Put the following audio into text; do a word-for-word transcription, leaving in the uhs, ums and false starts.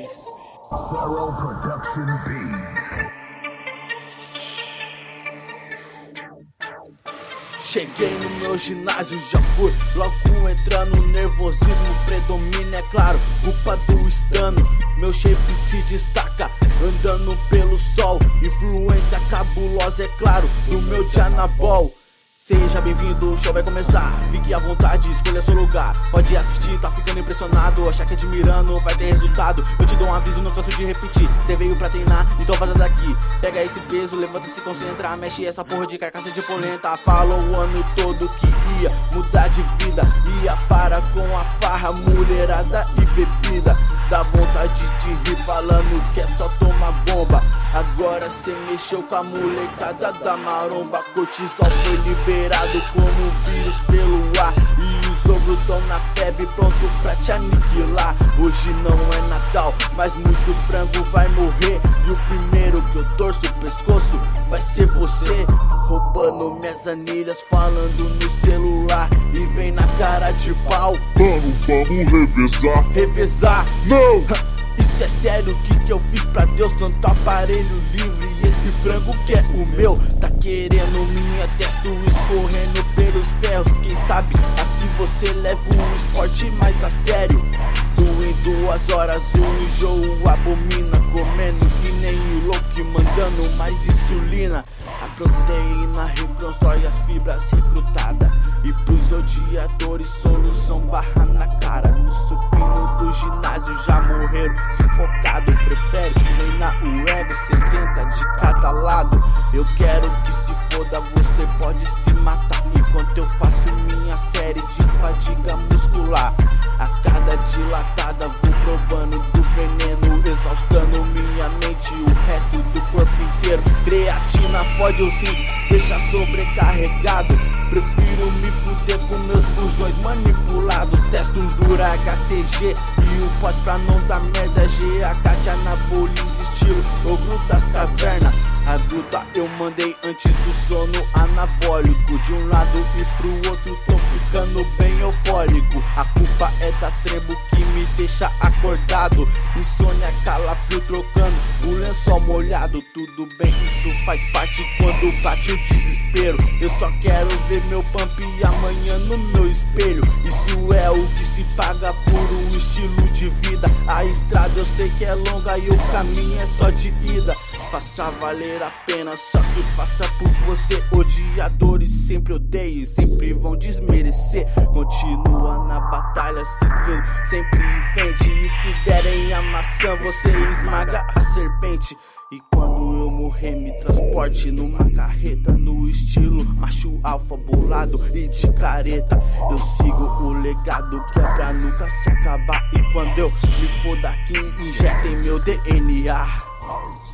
dez. Sorrow Production Beats. Cheguei no meu ginásio, já fui logo entrando, nervosismo predomina, é claro, culpa do estano. Meu shape se destaca, andando pelo sol, influência cabulosa, é claro, do meu Janabol. Seja bem-vindo, o show vai começar. Fique à vontade, escolha seu lugar. Pode assistir, tá ficando impressionado. Achar que admirando vai ter resultado. Eu te dou um aviso, não canso de repetir. Cê veio pra treinar, então vaza daqui. Pega esse peso, levanta e se concentra. Mexe essa porra de carcaça de polenta. Falou o ano todo que ia mudar de vida. Ia para com a farra, mulherada e bebida. Dá vontade de rir falando que é só tomar bomba. Agora cê mexeu com a molecada da maromba. Cortisol foi liberado como um vírus pelo ar. E os ogros tão na febre, pronto pra te aniquilar. Hoje não é Natal, mas muito frango vai morrer. E o primeiro que eu torço o pescoço vai ser você. Roubando minhas anilhas, falando no celular. E vem na cara de pau. Mano, vamos revezar. Revezar? Não! Isso é sério, o que que eu fiz pra Deus? Tanto aparelho livre e esse frango que é o meu tá querendo minha testa escorrendo pelos ferros. Quem sabe assim você leva um esporte mais a sério. Tu em duas horas o enjoo abomina, comendo que nem o louco, mandando mais insulina. A proteína reconstrói as fibras recrutadas. E pros odiadores solução barra na cara. No supino do ginásio já morreram sufocado. Prefere treinar o ego, setenta de cada lado. Eu quero que se foda, você pode se matar. Enquanto eu faço minha série de fadiga muscular. A cada dilatada vou provando do veneno, exaustando minha mente e o resto do corpo inteiro. Creatina fode os rins, deixa sobrecarregado. Prefiro me fuder com meus bujões manipulados. Testo uns dura H C G e o pós pra não dar merda. G A Kátia anaboliza estilo ogro das cavernas. A gruta eu mandei antes do sono anabólico. De um lado e pro outro tô ficando bem eufórico. A culpa é da trebo que me deixa acordado. Insônia, calafrio trocando o lençol molhado. Tudo bem, isso faz parte quando bate o desespero. Eu só quero ver meu pump amanhã no meu espelho. Isso é o que se paga por um estilo de vida. A estrada eu sei que é longa e o caminho é só de ida. Faça valer a pena, só que faça por você. Odiadores sempre odeiam, sempre vão desmerecer. Continua na batalha, seguindo sempre em frente. E se derem a maçã, você esmaga a serpente. E quando eu morrer, me transporte numa carreta, no estilo macho alfa bolado e de careta. Eu sigo o legado que é pra nunca se acabar. E quando eu me for daqui, injetem meu D N A.